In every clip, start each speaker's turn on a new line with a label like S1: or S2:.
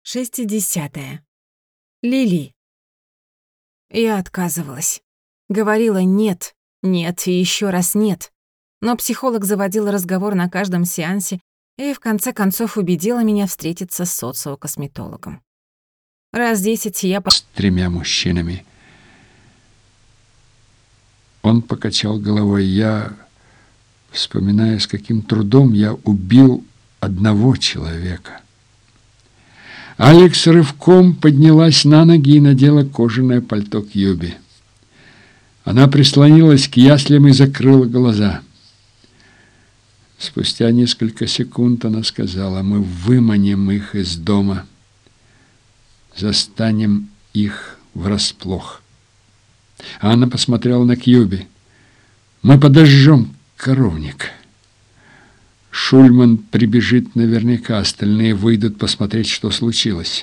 S1: 60. Лили. Я отказывалась. Говорила «нет», «нет» и ещё раз «нет». Но психолог заводила разговор на каждом сеансе и в конце концов убедила меня встретиться с социокосметологом. Раз 10 я
S2: с 3 мужчинами. Он покачал головой. Я вспоминаю, с каким трудом я убил одного человека. Алекс рывком поднялась на ноги и надела кожаное пальто Кьюби. Она прислонилась к яслям и закрыла глаза. Спустя несколько секунд она сказала: «Мы выманим их из дома, застанем их врасплох». Анна посмотрела на Кьюби. «Мы подожжем коровник. Шульман прибежит наверняка, остальные выйдут посмотреть, что случилось».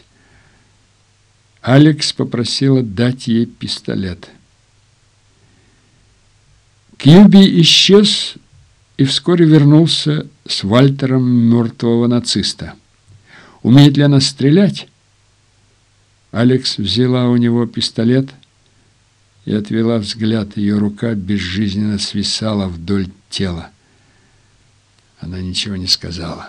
S2: Алекс попросила дать ей пистолет. Кьюби исчез и вскоре вернулся с Вальтером мертвого нациста. Умеет ли она стрелять? Алекс взяла у него пистолет и отвела взгляд. Ее рука безжизненно свисала вдоль тела. Она ничего не сказала.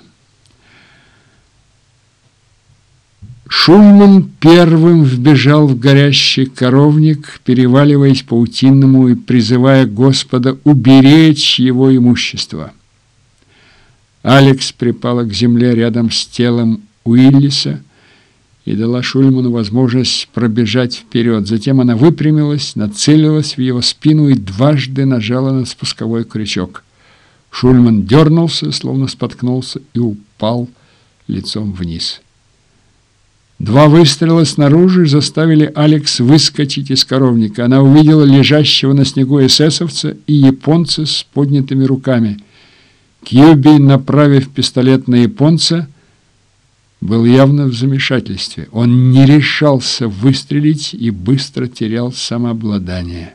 S2: Шульман первым вбежал в горящий коровник, переваливаясь по утиному и призывая Господа уберечь его имущество. Алекс припала к земле рядом с телом Уиллиса и дала Шульману возможность пробежать вперед. Затем она выпрямилась, нацелилась в его спину и дважды нажала на спусковой крючок. Шульман дернулся, словно споткнулся, и упал лицом вниз. 2 выстрела снаружи заставили Алекс выскочить из коровника. Она увидела лежащего на снегу эсэсовца и японца с поднятыми руками. Кьюби, направив пистолет на японца, был явно в замешательстве. Он не решался выстрелить и быстро терял самообладание.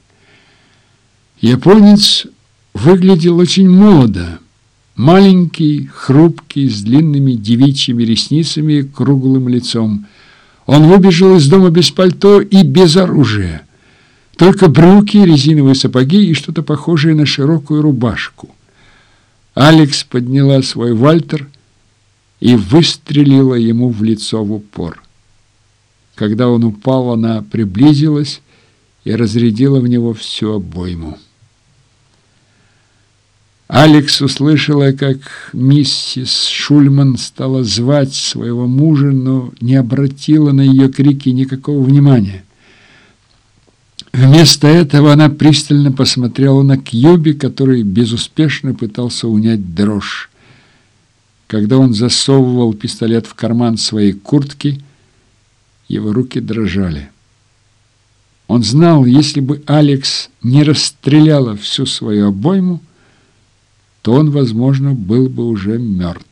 S2: Японец выглядел очень молодо. Маленький, хрупкий, с длинными девичьими ресницами и круглым лицом. Он выбежал из дома без пальто и без оружия. Только брюки, резиновые сапоги и что-то похожее на широкую рубашку. Алекс подняла свой Вальтер и выстрелила ему в лицо в упор. Когда он упал, она приблизилась и разрядила в него всю обойму. Алекс услышала, как миссис Шульман стала звать своего мужа, но не обратила на ее крики никакого внимания. Вместо этого она пристально посмотрела на Кьюби, который безуспешно пытался унять дрожь. Когда он засовывал пистолет в карман своей куртки, его руки дрожали. Он знал, если бы Алекс не расстреляла всю свою обойму, то он, возможно, был бы уже мертв.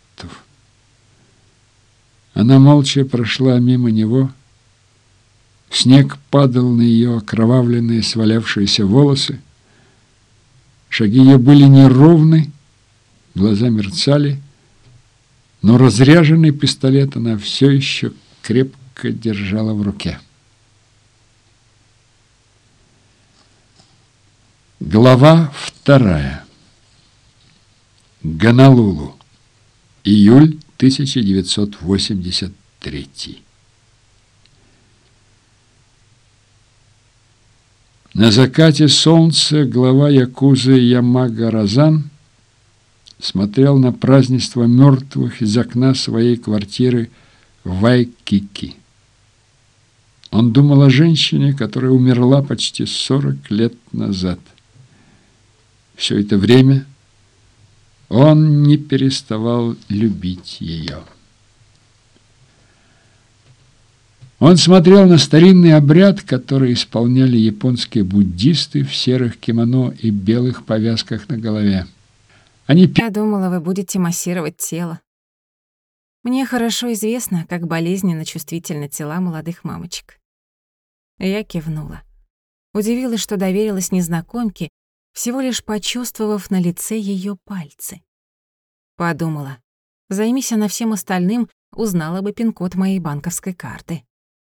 S2: Она молча прошла мимо него. Снег падал на ее окровавленные, свалявшиеся волосы. Шаги ее были неровны, глаза мерцали, но разряженный пистолет она все еще крепко держала в руке. Глава 2. Гонолулу. Июль 1983. На закате солнца глава якузы Ямага Розан смотрел на празднество мертвых из окна своей квартиры в Вайкики. Он думал о женщине, которая умерла почти 40 лет назад. Все это время он не переставал любить ее. Он смотрел на старинный обряд, который исполняли японские буддисты в серых кимоно и белых повязках на голове.
S1: Я думала, вы будете массировать тело. Мне хорошо известно, как болезненно чувствительны тела молодых мамочек. Я кивнула. Удивилась, что доверилась незнакомке, всего лишь почувствовав на лице ее пальцы. Подумала, займись она всем остальным, узнала бы пин-код моей банковской карты.